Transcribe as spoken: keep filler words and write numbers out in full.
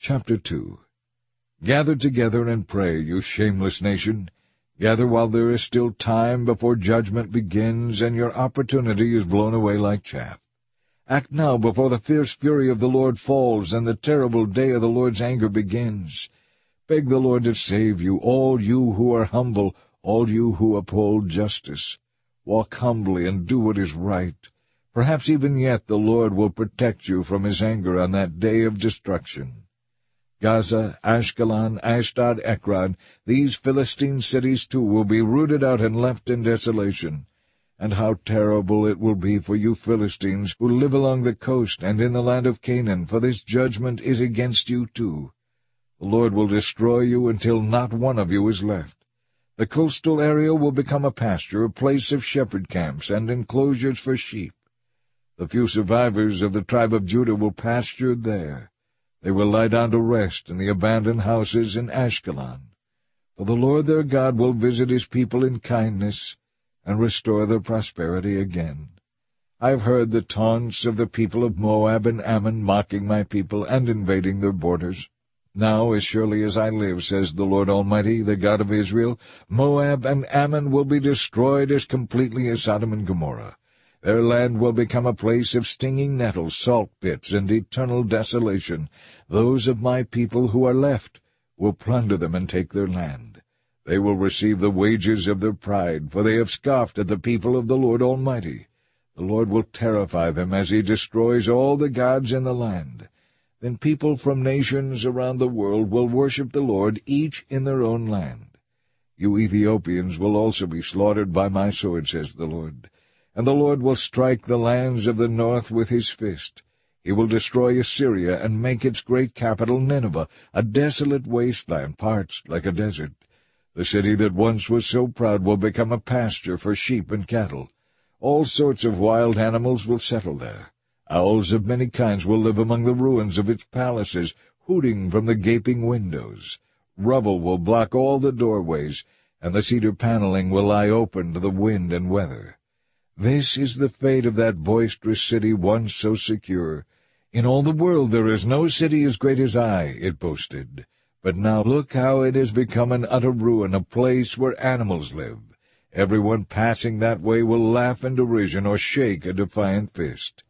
Chapter two. Gather together and pray, you shameless nation. Gather while there is still time, before judgment begins, and your opportunity is blown away like chaff. Act now, before the fierce fury of the Lord falls, and the terrible day of the Lord's anger begins. Beg the Lord to save you, all you who are humble, all you who uphold justice. Walk humbly and do what is right. Perhaps even yet the Lord will protect you from his anger on that day of destruction. Gaza, Ashkelon, Ashdod, Ekron, these Philistine cities too will be rooted out and left in desolation. And how terrible it will be for you Philistines who live along the coast and in the land of Canaan, for this judgment is against you too. The Lord will destroy you until not one of you is left. The coastal area will become a pasture, a place of shepherd camps and enclosures for sheep. The few survivors of the tribe of Judah will pasture there. They will lie down to rest in the abandoned houses in Ashkelon. For the Lord their God will visit his people in kindness and restore their prosperity again. I have heard the taunts of the people of Moab and Ammon, mocking my people and invading their borders. Now, as surely as I live, says the Lord Almighty, the God of Israel, Moab and Ammon will be destroyed as completely as Sodom and Gomorrah. Their land will become a place of stinging nettles, salt pits, and eternal desolation. Those of my people who are left will plunder them and take their land. They will receive the wages of their pride, for they have scoffed at the people of the Lord Almighty. The Lord will terrify them as he destroys all the gods in the land. Then people from nations around the world will worship the Lord, each in their own land. You Ethiopians will also be slaughtered by my sword, says the Lord. And the Lord will strike the lands of the north with his fist. He will destroy Assyria and make its great capital Nineveh a desolate wasteland, parched like a desert. The city that once was so proud will become a pasture for sheep and cattle. All sorts of wild animals will settle there. Owls of many kinds will live among the ruins of its palaces, hooting from the gaping windows. Rubble will block all the doorways, and the cedar paneling will lie open to the wind and weather. This is the fate of that boisterous city once so secure. In all the world there is no city as great as I, it boasted. But now look how it has become an utter ruin, a place where animals live. Everyone passing that way will laugh in derision or shake a defiant fist.